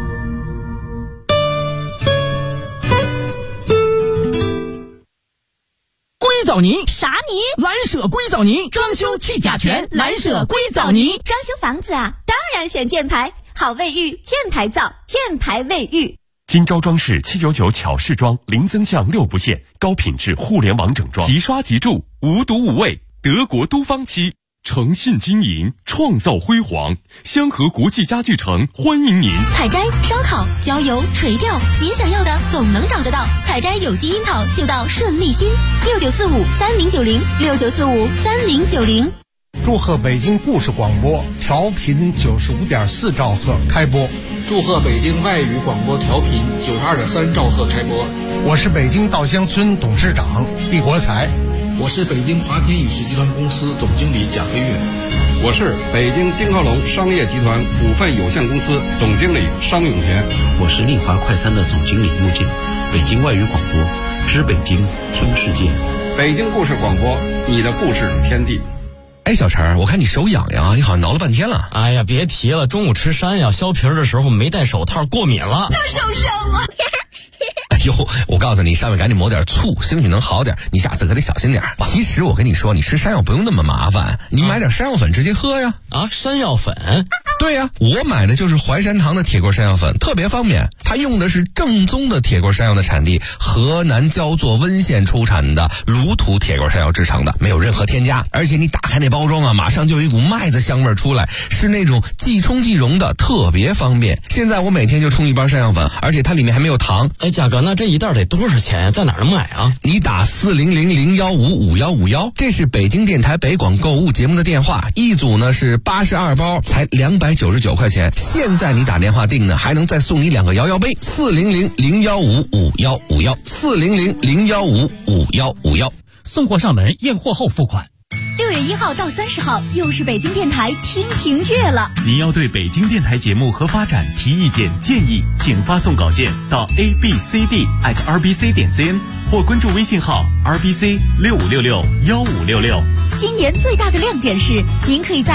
硅藻泥？啥泥？蓝舍硅藻泥，装修去甲醛，蓝舍硅藻泥。 装修房子啊，当然选箭牌，好卫浴，箭牌造，箭牌卫浴。 金招装饰799巧饰装，零增项6不限，高品质互联网整装，即刷即住，无毒无味，德国都芳漆，诚信经营，创造辉煌。香河国际家具城欢迎您。 采摘、烧烤、焦油、垂钓，您想要的总能找得到。采摘有机樱桃就到顺利新，69453090，69453090。 祝贺北京故事广播调频95.4兆赫开播。 祝贺北京外语广播调频92.3兆赫开播。 我是北京稻香村董事长毕国才。 我是北京华天影视集团公司总经理贾飞跃。 我是北京金浩龙商业集团股份有限公司总经理商永田。 我是丽华快餐的总经理穆静。北京外语广播，知北京，听世界。 北京故事广播，你的故事天地。 哎，小陈，我看你手痒痒，你好像挠了半天了。 哎呀，别提了，中午吃山药削皮的时候没戴手套，过敏了。 又受伤了。 哎呦，我告诉你，上面赶紧抹点醋，兴许能好点。你下次可得小心点。其实我跟你说，你吃山药不用那么麻烦，你买点山药粉直接喝呀。 啊，山药粉？ 对呀，我买的就是淮山堂的铁棍山药粉，特别方便。它用的是正宗的铁棍山药的产地河南焦作温县出产的卤土铁棍山药制成的，没有任何添加。而且你打开那包装啊，马上就有一股麦子香味出来，是那种即冲即溶的，特别方便。现在我每天就冲一包山药粉，而且它里面还没有糖。 哎，嘉哥，那这一袋得多少钱呀？在哪儿能买啊？ 你打40001155151，这是北京电台北广购物节目的电话，一组呢是82包，才299块钱。现在你打电话订呢，还能再送你2个摇摇杯。400015151，400015151， 送货上门，验货后付款。 6月1号到30号，又是北京电台听评月了。 您要对北京电台节目和发展提意见建议，请发送稿件到 abcd@rbc.cn 或关注微信号 rbc65661566。 今年最大的亮点是，您可以在